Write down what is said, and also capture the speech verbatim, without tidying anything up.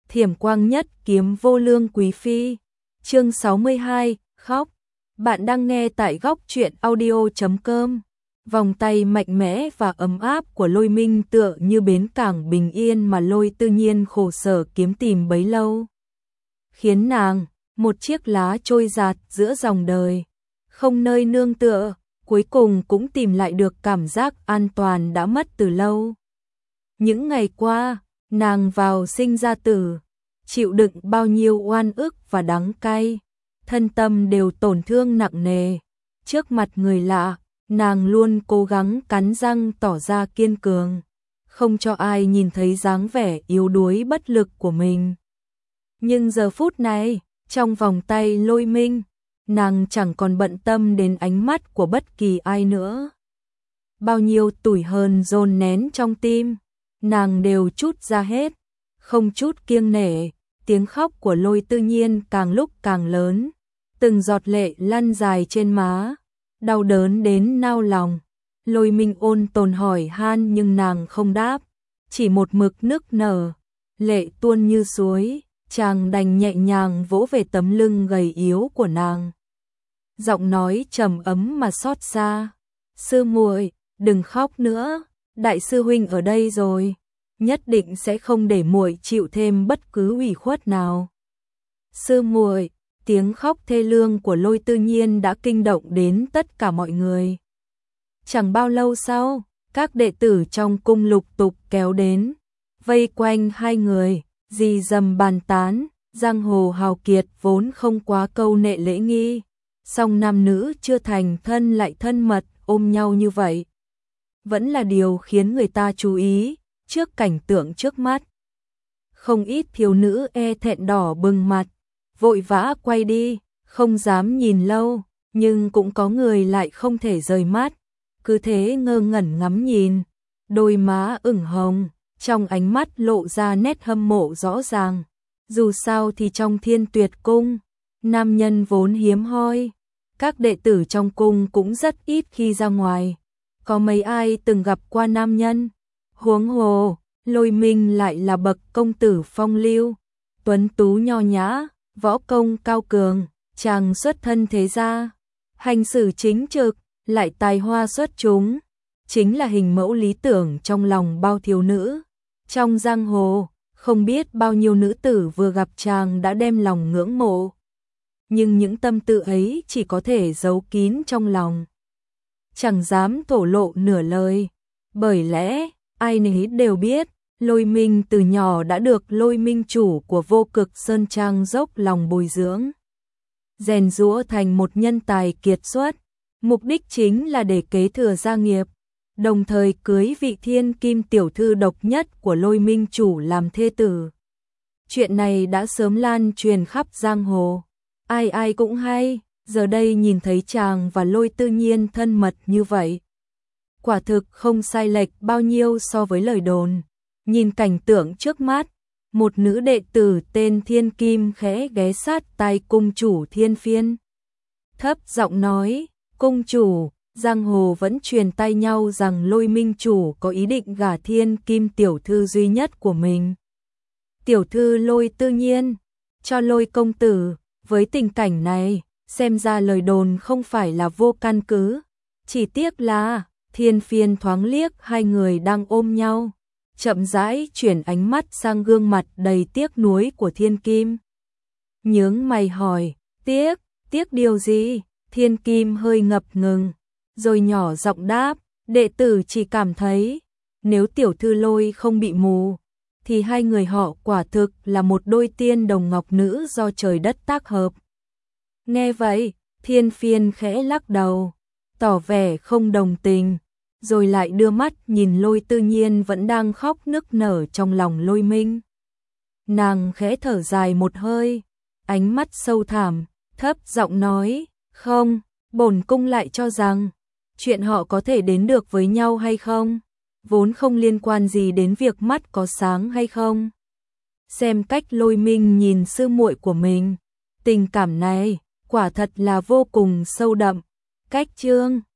Thiểm quang nhất kiếm vô lương quý phi. Chương sáu mươi hai, khóc. Bạn đang nghe tại góc truyện audio chấm com. Vòng tay mạnh mẽ và ấm áp của Lôi Minh tựa như bến cảng bình yên mà Lôi Tư Nhiên khổ sở kiếm tìm bấy lâu. Khiến nàng, một chiếc lá trôi giạt giữa dòng đời, không nơi nương tựa, cuối cùng cũng tìm lại được cảm giác an toàn đã mất từ lâu. Những ngày qua, nàng vào sinh ra tử, chịu đựng bao nhiêu oan ức và đắng cay, thân tâm đều tổn thương nặng nề. Trước mặt người lạ, nàng luôn cố gắng cắn răng tỏ ra kiên cường, không cho ai nhìn thấy dáng vẻ yếu đuối bất lực của mình. Nhưng giờ phút này, trong vòng tay Lôi Minh, nàng chẳng còn bận tâm đến ánh mắt của bất kỳ ai nữa. Bao nhiêu tủi hờn dồn nén trong tim, nàng đều trút ra hết, không chút kiêng nể. Tiếng khóc của Lôi Tư Nhiên càng lúc càng lớn, từng giọt lệ lăn dài trên má, đau đớn đến nao lòng. Lôi Minh ôn tồn hỏi han nhưng nàng không đáp, chỉ một mực nức nở, lệ tuôn như suối. Chàng đành nhẹ nhàng vỗ về tấm lưng gầy yếu của nàng, giọng nói trầm ấm mà xót xa. Sư muội, đừng khóc nữa, đại sư huynh ở đây rồi, nhất định sẽ không để muội chịu thêm bất cứ ủy khuất nào. Sư muội, tiếng khóc thê lương của Lôi Tư Nhiên đã kinh động đến tất cả mọi người. Chẳng bao lâu sau, các đệ tử trong cung lục tục kéo đến, vây quanh hai người, rì rầm bàn tán. Giang hồ hào kiệt vốn không quá câu nệ lễ nghi, song nam nữ chưa thành thân lại thân mật ôm nhau như vậy, vẫn là điều khiến người ta chú ý. Trước cảnh tượng trước mắt, không ít thiếu nữ e thẹn đỏ bừng mặt, vội vã quay đi, không dám nhìn lâu, nhưng cũng có người lại không thể rời mắt, cứ thế ngơ ngẩn ngắm nhìn, đôi má ửng hồng, trong ánh mắt lộ ra nét hâm mộ rõ ràng. Dù sao thì trong Thiên Tuyệt cung, nam nhân vốn hiếm hoi, các đệ tử trong cung cũng rất ít khi ra ngoài, có mấy ai từng gặp qua nam nhân. Huống hồ, Lôi Minh lại là bậc công tử phong lưu, tuấn tú nho nhã, võ công cao cường, chàng xuất thân thế gia, hành xử chính trực, lại tài hoa xuất chúng, chính là hình mẫu lý tưởng trong lòng bao thiếu nữ. Trong giang hồ, không biết bao nhiêu nữ tử vừa gặp chàng đã đem lòng ngưỡng mộ, nhưng những tâm tư ấy chỉ có thể giấu kín trong lòng, chẳng dám thổ lộ nửa lời, bởi lẽ ai nấy đều biết, Lôi Minh từ nhỏ đã được Lôi Minh chủ của Vô Cực Sơn Trang dốc lòng bồi dưỡng, rèn giũa thành một nhân tài kiệt xuất, mục đích chính là để kế thừa gia nghiệp, đồng thời cưới vị thiên kim tiểu thư độc nhất của Lôi Minh chủ làm thê tử. Chuyện này đã sớm lan truyền khắp giang hồ, ai ai cũng hay, giờ đây nhìn thấy chàng và Lôi Tư Nhiên thân mật như vậy, quả thực không sai lệch bao nhiêu so với lời đồn. Nhìn cảnh tượng trước mắt, một nữ đệ tử tên Thiên Kim khẽ ghé sát tai cung chủ Thiên Phiên, thấp giọng nói: "Cung chủ, giang hồ vẫn truyền tai nhau rằng Lôi Minh chủ có ý định gả Thiên Kim tiểu thư duy nhất của mình, tiểu thư Lôi Tư Nhiên, cho Lôi công tử. Với tình cảnh này, xem ra lời đồn không phải là vô căn cứ. Chỉ tiếc là..." Thiên Phiên thoáng liếc hai người đang ôm nhau, chậm rãi chuyển ánh mắt sang gương mặt đầy tiếc nuối của Thiên Kim. Nhướng mày hỏi: "Tiếc, tiếc điều gì?" Thiên Kim hơi ngập ngừng, rồi nhỏ giọng đáp: "Đệ tử chỉ cảm thấy, nếu tiểu thư Lôi không bị mù, thì hai người họ quả thực là một đôi tiên đồng ngọc nữ do trời đất tác hợp." Nghe vậy, Thiên Phiên khẽ lắc đầu, tỏ vẻ không đồng tình, rồi lại đưa mắt nhìn Lôi Tư Nhiên vẫn đang khóc nức nở trong lòng Lôi Minh. Nàng khẽ thở dài một hơi, ánh mắt sâu thẳm, thấp giọng nói: "Không, bổn cung lại cho rằng, chuyện họ có thể đến được với nhau hay không, vốn không liên quan gì đến việc mắt có sáng hay không." Xem cách Lôi Minh nhìn sư muội của mình, tình cảm này quả thật là vô cùng sâu đậm. Cách chương